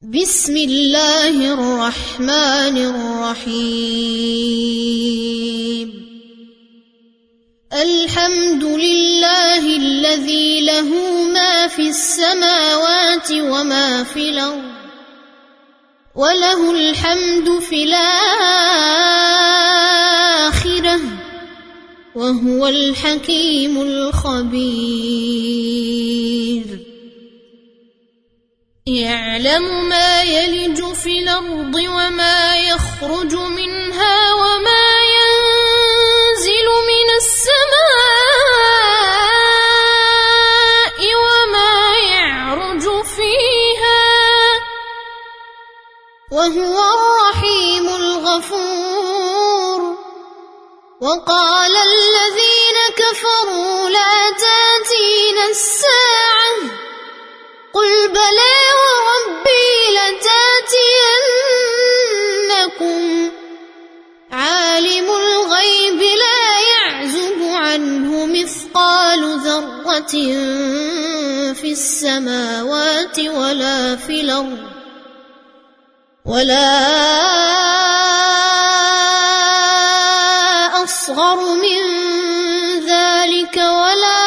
بسم الله الرحمن الرحيم الحمد لله الذي له ما في السماوات وما في الأرض وله الحمد في الآخرة وهو الحكيم الخبير يعلم ما يلج في الأرض وما يخرج منها وما ينزل من السماء وما يعرج فيها وهو الرحيم الغفور وقال الذين كفروا لا تأتينا الساعة قل بلى وربي لتأتينكم عالم الغيب لا يعزب عنه مثقال ذرة في السماوات ولا في الأرض ولا أصغر من ذلك ولا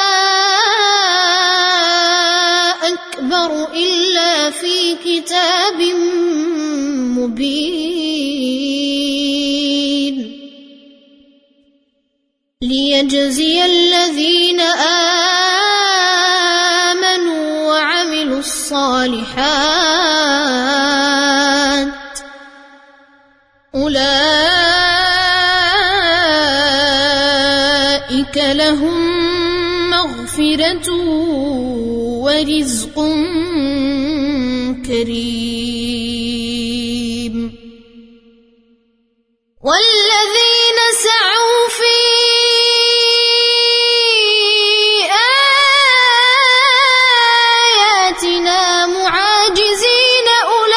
أكبر إلا في كتاب مبين ليجزي الذين آمنوا وعملوا الصالحات أولئك لهم مغفرة ورزق كريم والذين سعوا في آياتنا معاجزين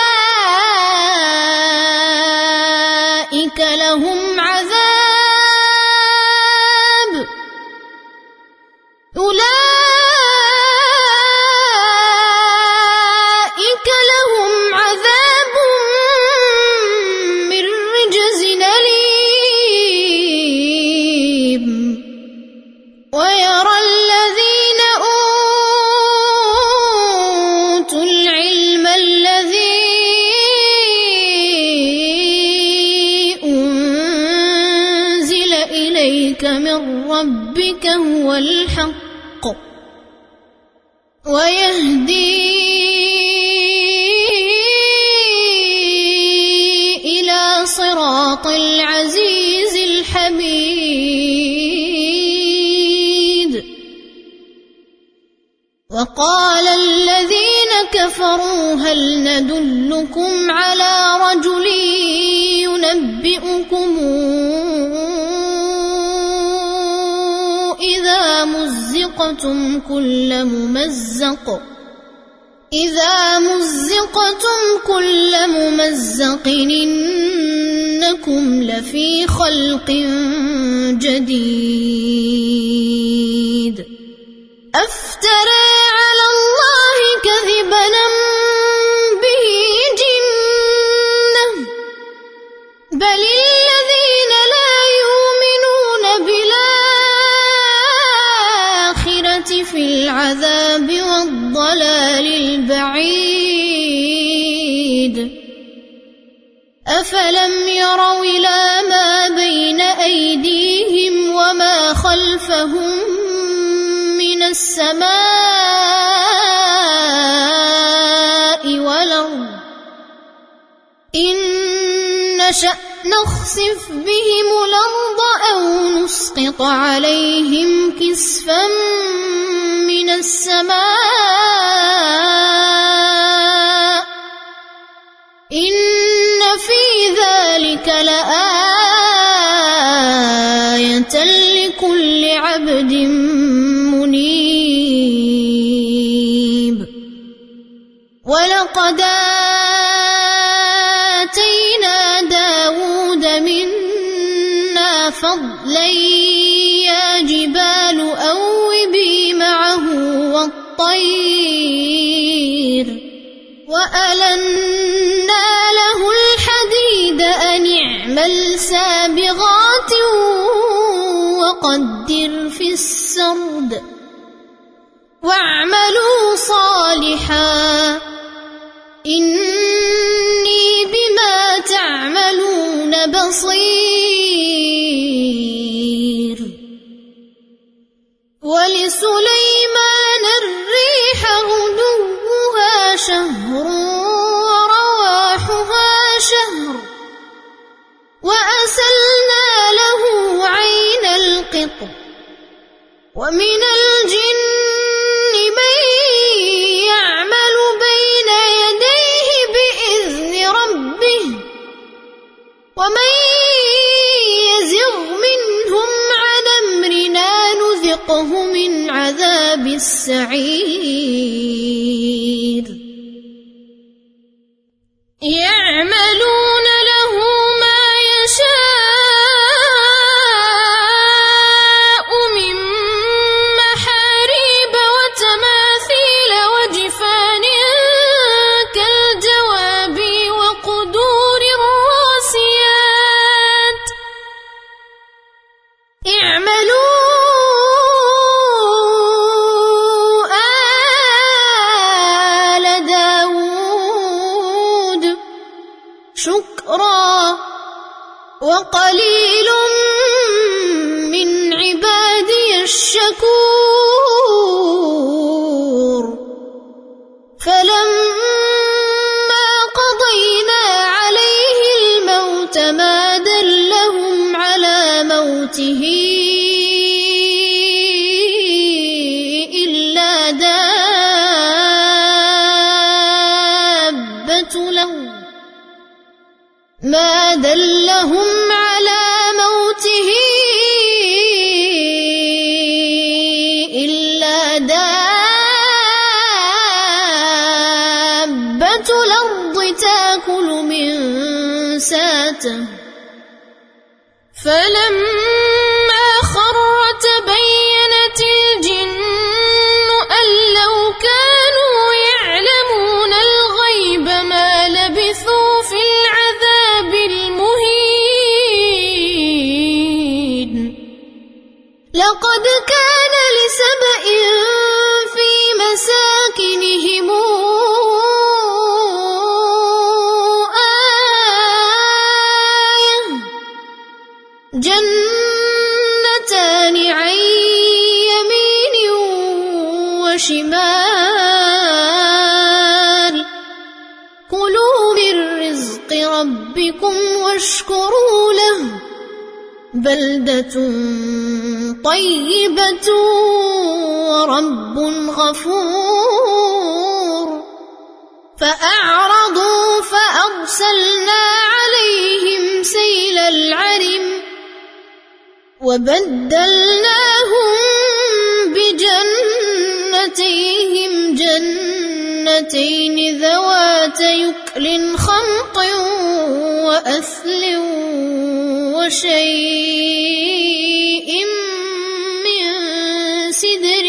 أولئك لهم عذاب من رجز أليم ويرى الذين أوتوا العلم الذي أنزل إليك من ربك هو الحق ويهدي إلى صراط العزيز الحميد وقال الذين كفروا هل ندلكم على رجل ينبئكم إذا مزقتم كل ممزق إنكم لفي خلق جديد أفترى على الله كذبا به جنة بل الذين لا يؤمنون بالآخرة في العذاب والضلال البعيد أفلم يروا إلى ما بين أيديهم وما خلفهم من السماء والأرض إن نشأ نخسف بهم الأرض أو نسقط عليهم كسفا من السماء إن في ذلك لآية لكل عبد منيب ولقد آتينا داود منا فضلا يا جبال أوبي معه والطير وألنا له الحديد أن اعمل سابغات وقدر في السرد واعملوا صالحا إني بما تعملون بصير. ولسليمان الريح غدوها شهر ورواحها شهر وأسلنا له عين القطر ومن الجن من يعمل بين يديه بإذن ربه ومن يزغ منهم عن أمرنا نذقه من عذاب السعير. يعملون له ما يشاء من محاريب وتماثيل وجفان كالجواب وقدور الراسيات. اعملوا آل داود شكرا وقليل من عبادي الشكور. فلما قضينا عليه الموت ما دلهم على موته إلا دابة الأرض ما دلهم على موته إلا دابة الأرض تأكل من ساته. فلما خر تبينت الجن أن لو كانوا يعلمون الغيب ما لبثوا في العذاب المهين. لقد كان لسبإ في مساكنهم آية جنتان عن يمين وشمال كلوا من رزق ربكم واشكروا له بلدة طيبة ورب غفور. فأعرضوا فأرسلنا عليهم سيل العرم وبدلناهم بجنتيهم جنتين ذوات يكل خمط وأثل وشيء من سدر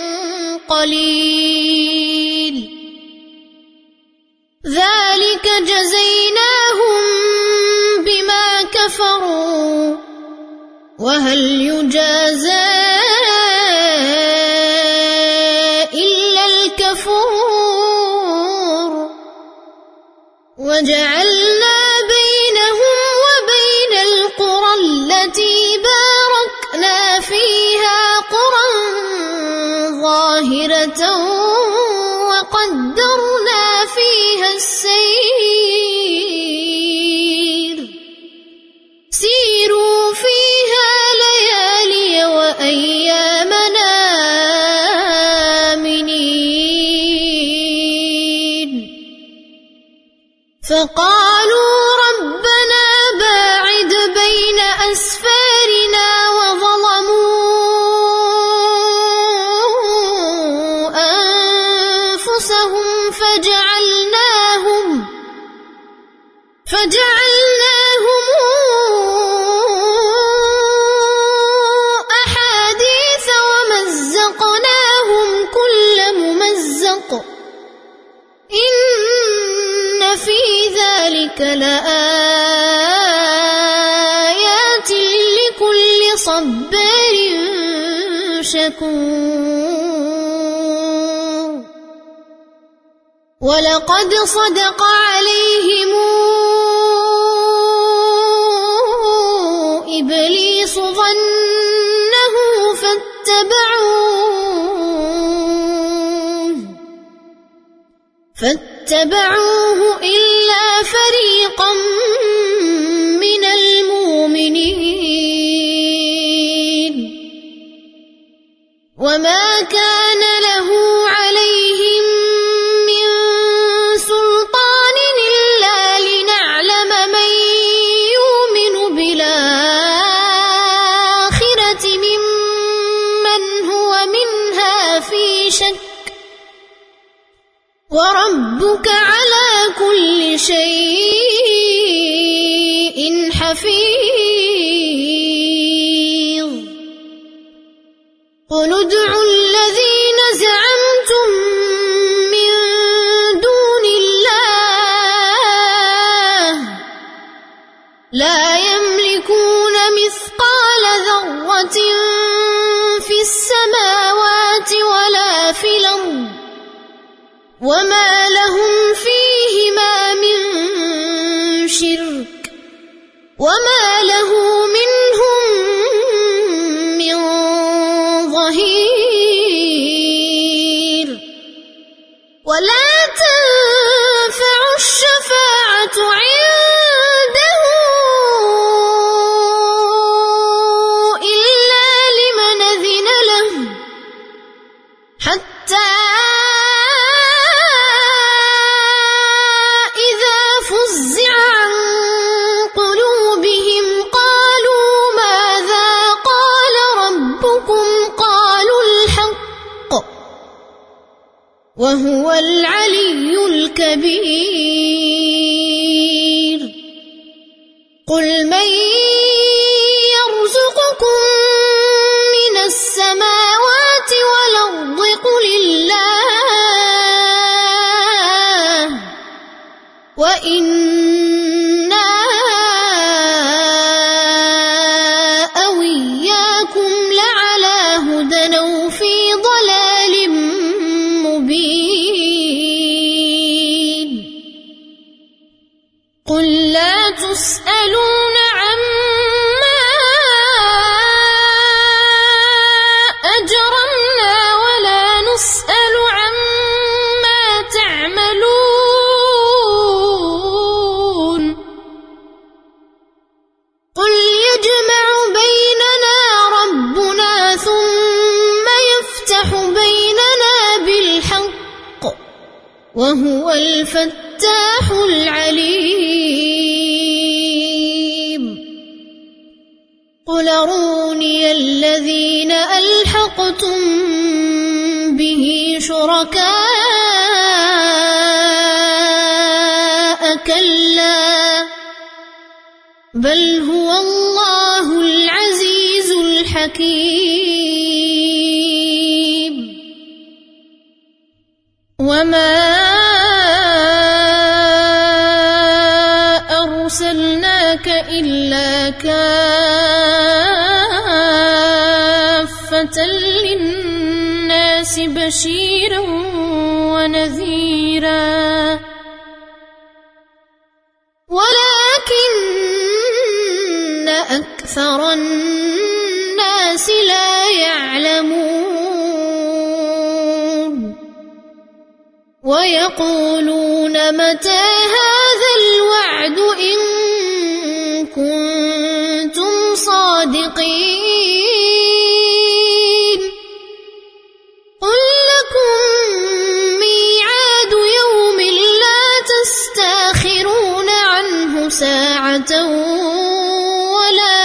قليل ذلك جزيناهم بما كفروا وهل يجازى إلا الكفور. وجعلنا بينهم وبين القرى التي باركنا فيها قرى ظاهرة وقدرنا فيها السير سيروا فيها ليالي وأيامنا آمنين. فقالوا ربنا باعد بين أسفارنا وظلموا أنفسهم فجعلناهم أحاديث ومزقناهم كل ممزق إن ذلك لآيات لكل صبار شكور ولقد صدق عليهم إبليس ظنه فاتبعوه إلا فريقا من المؤمنين وما كان له عليهم من سلطان إلا لنعلم من يؤمن بالآخرة ممن هو منها في شك وربك على كل شيء حفيظ قل ادعوا الذين زعمتم من دون الله لا يملكون مثقال ذرة في السماوات ولا في الأرض وما لهم فيهما من شرك وما له منهم من ظهير ولا تنفع الشفاعة عنده إلا لمن أذن له حتى فزع عن قلوبهم قالوا ماذا قال ربكم قالوا الحق وهو العلي الكبير قل من يرزقكم من السماوات والأرض قل الله وإنا أو إياكم لعلى هدى أو في ضلال مبين قل لا تسألون عما أجرمنا ولا نسأل عما تعملون قل يجمع بيننا ربنا ثم يفتح بيننا بالحق وهو الفتاح العليم قل أروني الذين ألحقتم به شركاء كلا بل هو الله العزيز الحكيم وما أرسلناك إلا كافة للناس بشيرا ونذيرا ولكن أكثر الناس لا يعلمون ويقولون متى هذا الوعد إن كنتم صادقين قل لكم ميعاد يوم لا تستأخرون عنه ساعة ولا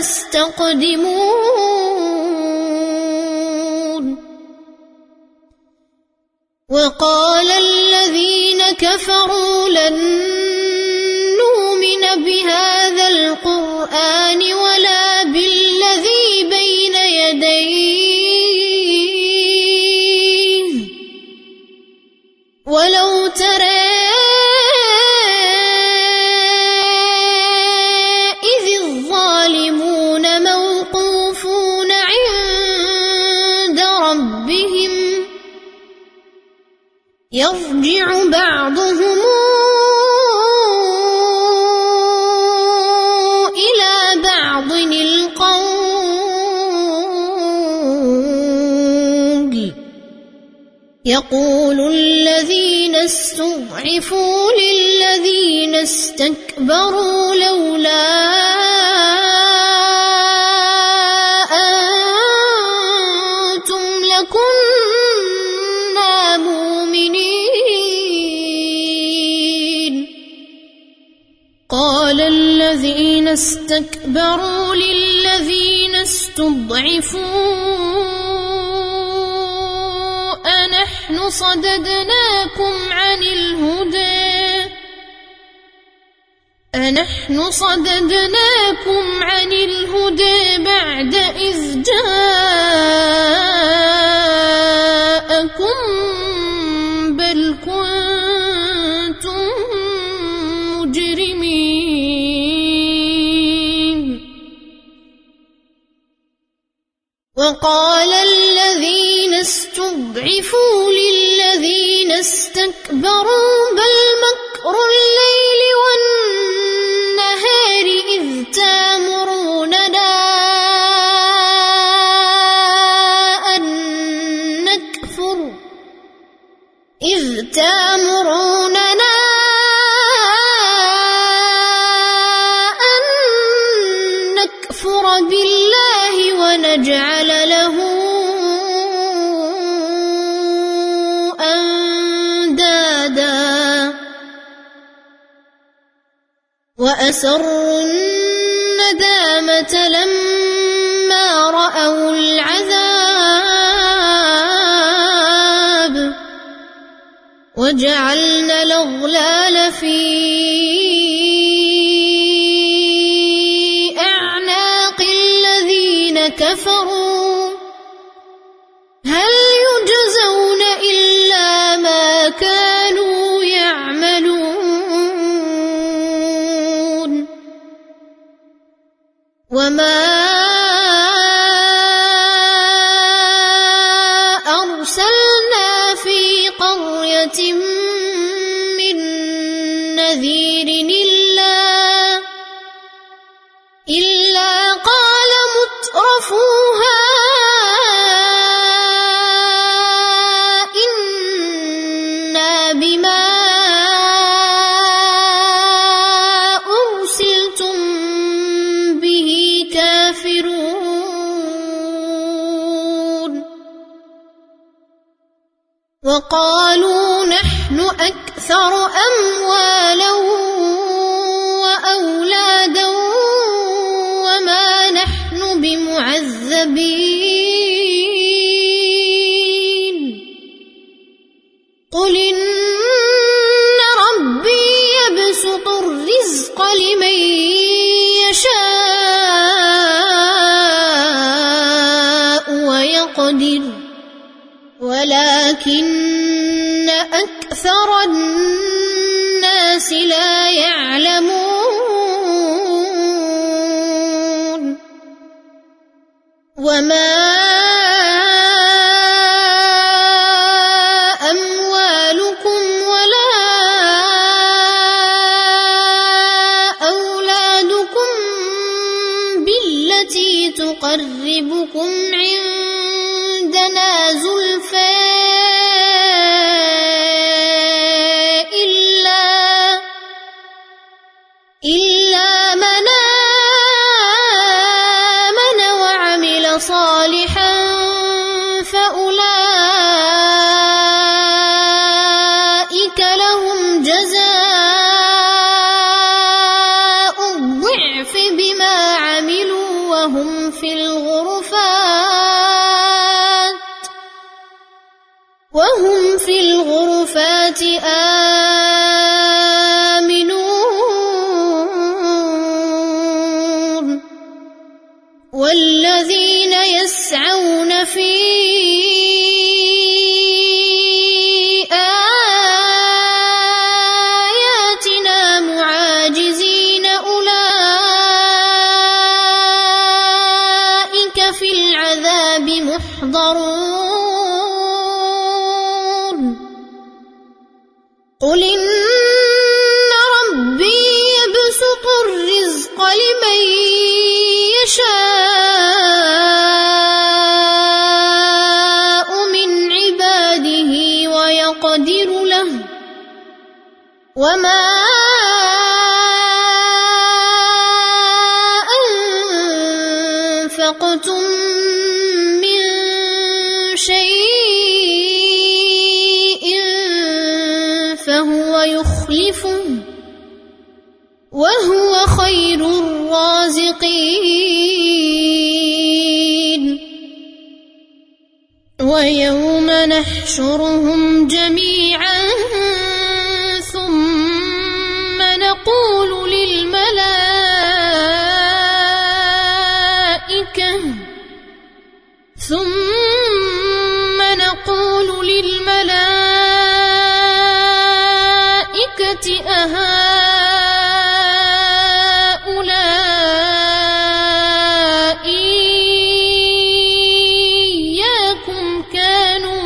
تستقدمون وقال الذين كفروا لن نؤمن بهذا القرآن ولا بالذي بين يديه ولو ترى يقول الذين استضعفوا للذين استكبروا لولا أنتم لكنا مؤمنين قال الذين استكبروا للذين استضعفوا أنحن صددناكم عن الهدى بعد إذ جاءكم بل كنتم مجرمين وقال الذين استضعفوا للذين استكبروا بل مكر الليل والنهار إذ تأمروننا أن نكفر بالله ونجعل له وأسروا الندامة لما رأوا العذاب وجعلنا الأغلال في أعناق الذين كفروا هل يجزون إلا ما كانوا يعملون وما أرسلنا في قرية من نذير إلا قال مترفوها إنا بما أرسلتم به كافرون وقالوا نحن أكثر أموالا وأولادا وما نحن بمعذبين قل إن ربي يبسط الرزق لمن يشاء ويقدر ولكن أكثر الناس لا يعلمون وما أموالكم ولا أولادكم بالتي تقربكم عندنا زلفى إلا من آمن وعمل صالحا فأولئك لهم جزاء الضعف بما عملوا وهم في الغرفات آمنون والذين يسعون في آياتنا معاجزين أولئك في العذاب محضرون قل إن ربي يبسط الرزق لمن يشاء من عباده وما أنفقتم من شيء فهو يخلفه وهو خير الرازقين ويوم نحشرهم جميعا ثم نقول للملائكة أهؤلاء إياكم كانوا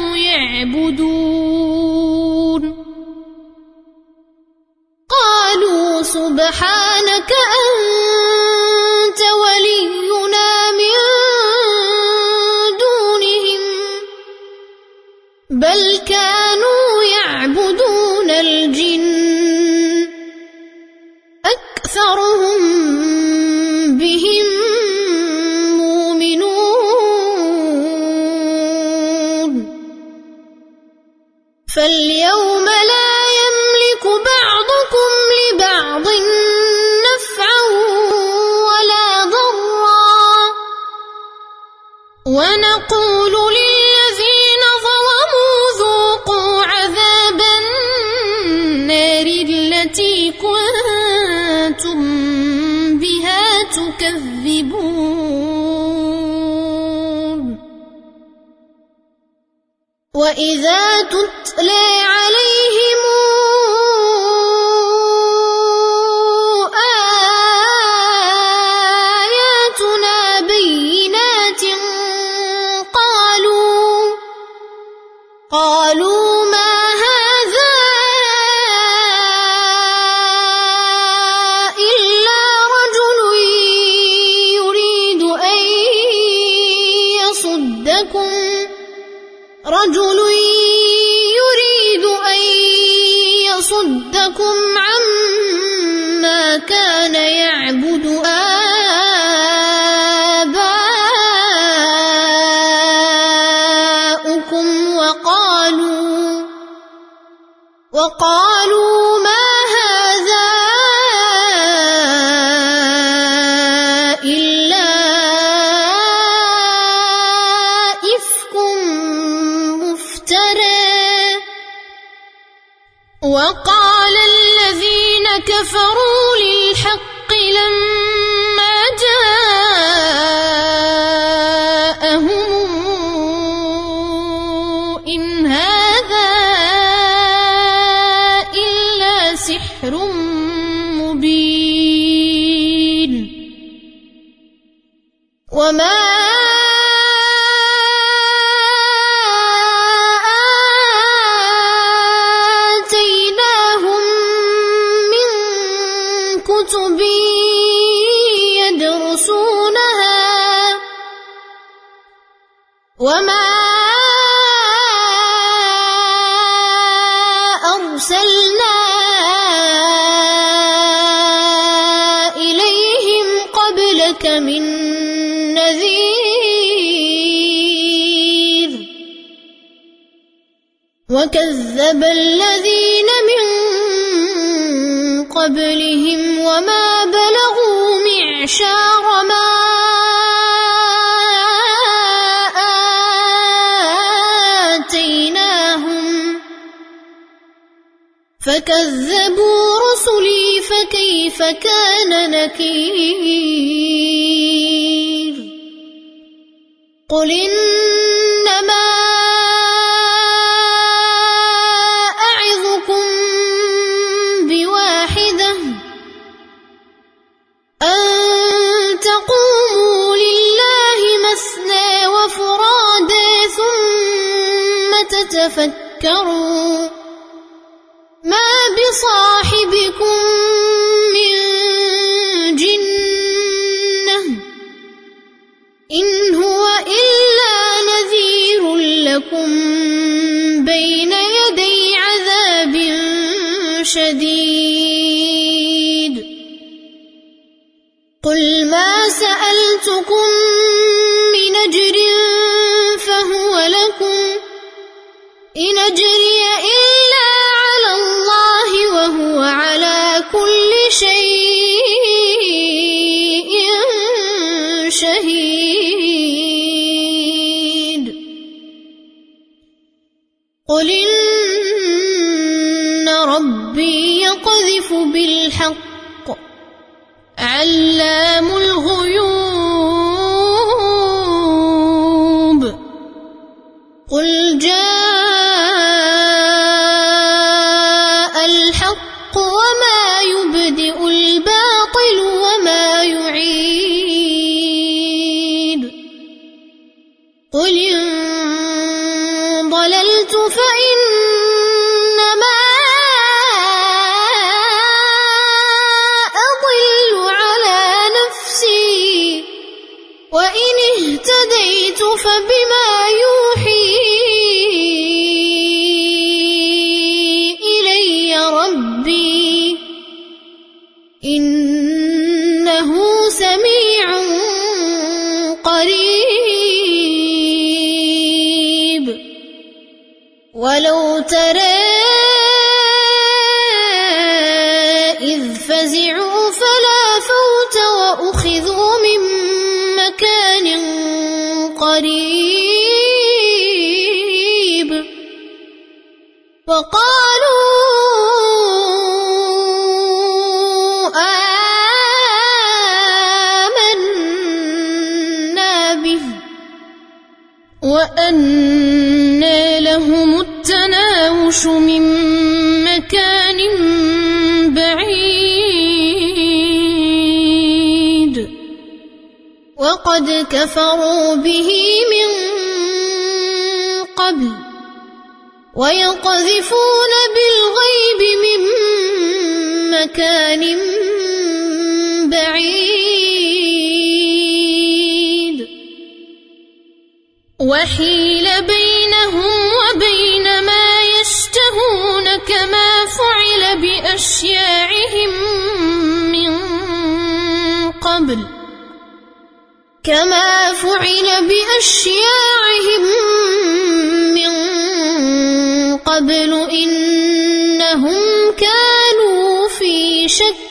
يعبدون قالوا سبحانك أنت ولينا من دونهم بل كانوا يعبدون الجن أكثرهم بهم مؤمنون فاليوم لا يملك بعضكم لبعض نفعا ولا ضرا ونقول للذين ظلموا ذوقوا عذاب النار التي كنتم بها تكذبون وإذا تتلى عليهم آياتنا بينات قالوا ما هذا إلا رجل يريد أن يصدكم عما كان يعبد آباؤكم وقالوا ما هذا إلا إفك مفترى وقال الذين كفروا للحق لما جاءهم إن هذا إلا سحر مبين وما آتيناهم من كتب يدرسونها وما أرسلنا إليهم قبلك من نذير وكذب الذين من قبلهم وما بلغوا معشار ما آتيناهم فكذبوا رسلي فكيف كان نكير قل إنما أعظكم بواحدة أن تقوموا لله مثنى وفرادى ثم تتفكروا ما بصاحبكم من جنة إن هو إلا نذير لكم بين يدي عذاب شديد شهيد قل ما سألتكم من أجر فهو لكم إن أجري إلا على الله وهو على كل شيء شهيد قل إن ربي يقذف بالحق علام الغيوب قل جاء الحق وما يبدئ الباطل وما يعيد قل إن ضللت فإنما أضل على نفسي وإن اهتديت فبما يوحي إلي ربي إنه سميع قريب ولو ترى إذ فزعوا فلا فوت وأخذوا من مكان قريب وقالوا آمنا به وأنى لهم التناوش من مكان بعيد وقد كفروا به من قبل ويقذفون بالغيب من مكان بعيد وحيل بينهم وبين ما يشتهون كما فعل بأشياعهم من قبل إنهم كانوا في شك